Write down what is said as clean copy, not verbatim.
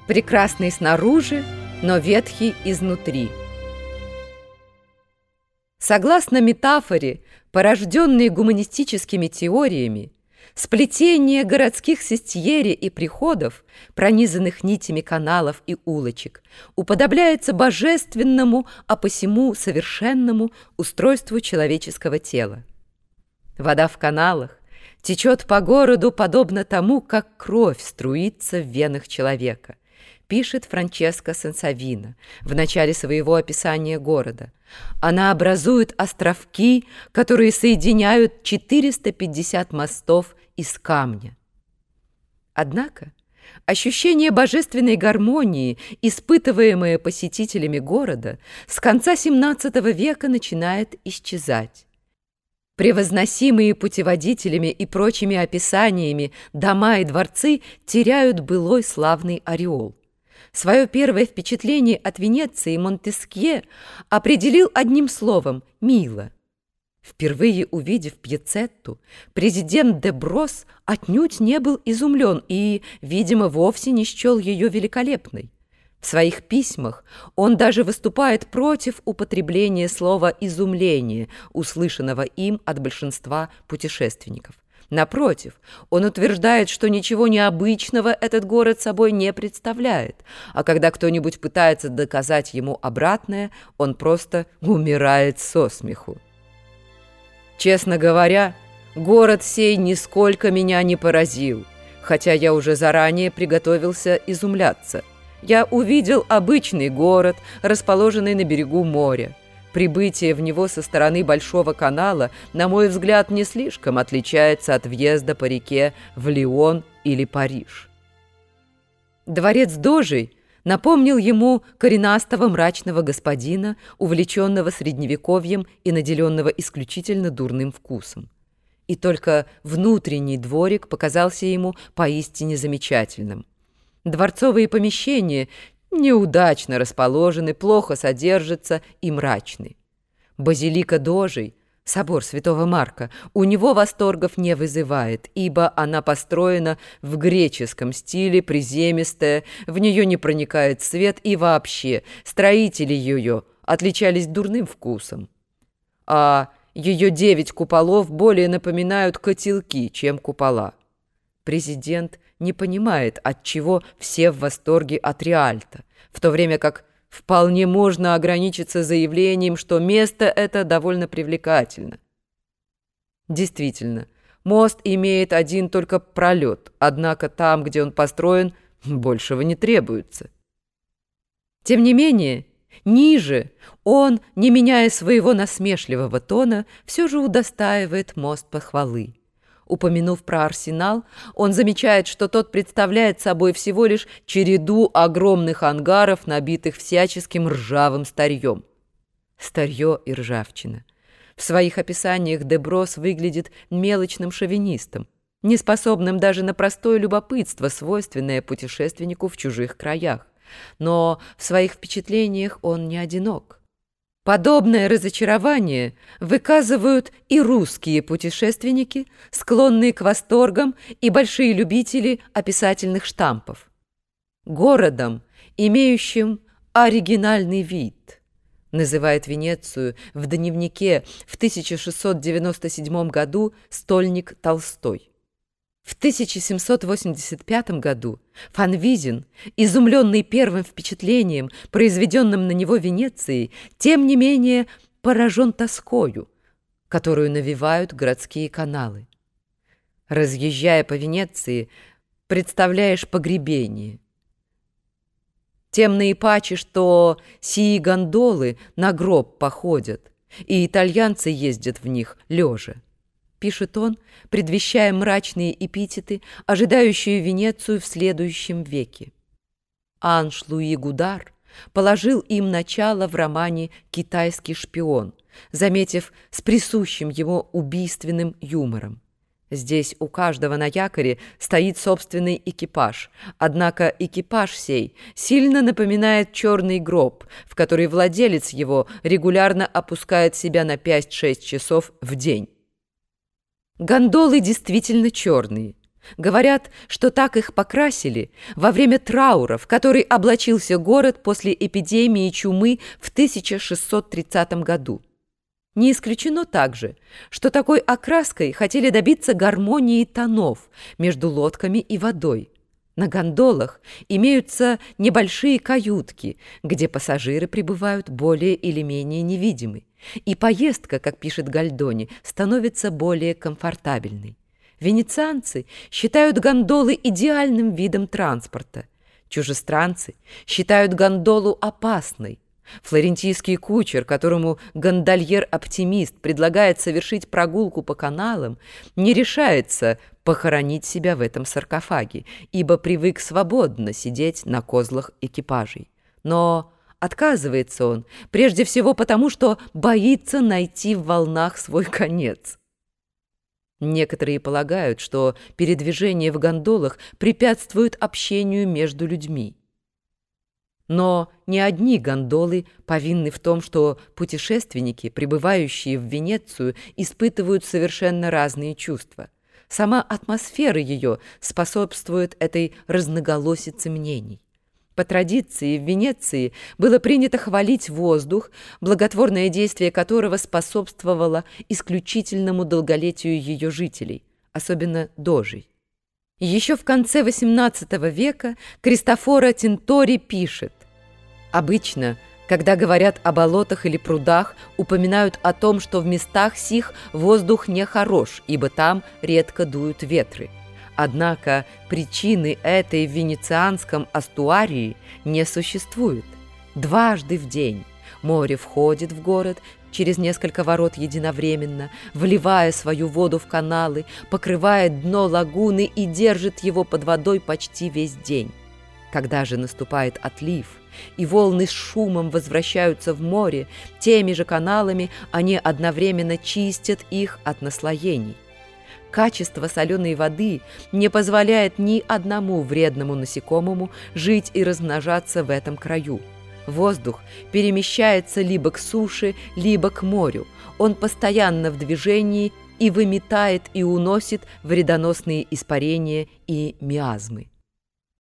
прекрасный снаружи, но ветхий изнутри. Согласно метафоре, порожденной гуманистическими теориями, сплетение городских сестьери и приходов, пронизанных нитями каналов и улочек, уподобляется божественному, а посему совершенному устройству человеческого тела. Вода в каналах течет по городу подобно тому, как кровь струится в венах человека, пишет Франческо Сансавино в начале своего описания города. Она образует островки, которые соединяют 450 мостов из камня. Однако ощущение божественной гармонии, испытываемое посетителями города, с конца XVII века начинает исчезать. Превозносимые путеводителями и прочими описаниями дома и дворцы теряют былой славный ореол. Свое первое впечатление от Венеции Монтескье определил одним словом – «мило». Впервые увидев Пьяцетту, президент де Брос отнюдь не был изумлен и, видимо, вовсе не счел ее великолепной. В своих письмах он даже выступает против употребления слова «изумление», услышанного им от большинства путешественников. Напротив, он утверждает, что ничего необычного этот город собой не представляет, а когда кто-нибудь пытается доказать ему обратное, он просто умирает со смеху. Честно говоря, город сей нисколько меня не поразил, хотя я уже заранее приготовился изумляться. Я увидел обычный город, расположенный на берегу моря. Прибытие в него со стороны Большого канала, на мой взгляд, не слишком отличается от въезда по реке в Лион или Париж. Дворец Дожей напомнил ему коренастого мрачного господина, увлеченного средневековьем и наделенного исключительно дурным вкусом. И только внутренний дворик показался ему поистине замечательным. Дворцовые помещения неудачно расположены, плохо содержатся и мрачны. Базилика Дожей, собор Святого Марка, у него восторгов не вызывает, ибо она построена в греческом стиле, приземистая, в нее не проникает свет, и вообще строители ее отличались дурным вкусом. А ее 9 куполов более напоминают котелки, чем купола. Президент не понимает, отчего все в восторге от Риальто, в то время как вполне можно ограничиться заявлением, что место это довольно привлекательно. Действительно, мост имеет один только пролет, однако там, где он построен, большего не требуется. Тем не менее, ниже он, не меняя своего насмешливого тона, все же удостаивает мост похвалы. Упомянув про арсенал, он замечает, что тот представляет собой всего лишь череду огромных ангаров, набитых всяческим ржавым старьем. Старье и ржавчина. В своих описаниях де Брос выглядит мелочным шовинистом, неспособным даже на простое любопытство, свойственное путешественнику в чужих краях. Но в своих впечатлениях он не одинок. Подобное разочарование выказывают и русские путешественники, склонные к восторгам, и большие любители описательных штампов. Городом, имеющим оригинальный вид, называет Венецию в дневнике в 1697 году стольник Толстой. В 1785 году Фан Визин, изумленный первым впечатлением, произведенным на него Венецией, тем не менее поражен тоскою, которую навевают городские каналы. Разъезжая по Венеции, представляешь погребение. Тем наипаче, что сии гондолы на гроб походят, и итальянцы ездят в них лежа. Пишет он, предвещая мрачные эпитеты, ожидающие Венецию в следующем веке. Анж Луи Гудар положил им начало в романе «Китайский шпион», заметив с присущим ему убийственным юмором. Здесь у каждого на якоре стоит собственный экипаж, однако экипаж сей сильно напоминает черный гроб, в который владелец его регулярно опускает себя на 5-6 часов в день. Гондолы действительно черные. Говорят, что так их покрасили во время траура, в который облачился город после эпидемии чумы в 1630 году. Не исключено также, что такой окраской хотели добиться гармонии тонов между лодками и водой. На гондолах имеются небольшие каютки, где пассажиры пребывают более или менее невидимы, и поездка, как пишет Гальдони, становится более комфортабельной. Венецианцы считают гондолы идеальным видом транспорта. Чужестранцы считают гондолу опасной. Флорентийский кучер, которому гондольер-оптимист предлагает совершить прогулку по каналам, не решается похоронить себя в этом саркофаге, ибо привык свободно сидеть на козлах экипажей. Но отказывается он прежде всего потому, что боится найти в волнах свой конец. Некоторые полагают, что передвижение в гондолах препятствует общению между людьми. Но не одни гондолы повинны в том, что путешественники, прибывающие в Венецию, испытывают совершенно разные чувства. Сама атмосфера ее способствует этой разноголосице мнений. По традиции в Венеции было принято хвалить воздух, благотворное действие которого способствовало исключительному долголетию ее жителей, особенно дожей. Еще в конце XVIII века Кристофоро Тинтори пишет: «Обычно, когда говорят о болотах или прудах, упоминают о том, что в местах сих воздух нехорош, ибо там редко дуют ветры. Однако причины этой в венецианском астуарии не существует. Дважды в день море входит в город через несколько ворот единовременно, вливая свою воду в каналы, покрывает дно лагуны и держит его под водой почти весь день. Когда же наступает отлив, и волны с шумом возвращаются в море, теми же каналами они одновременно чистят их от наслоений. Качество соленой воды не позволяет ни одному вредному насекомому жить и размножаться в этом краю. Воздух перемещается либо к суше, либо к морю. Он постоянно в движении и выметает и уносит вредоносные испарения и миазмы.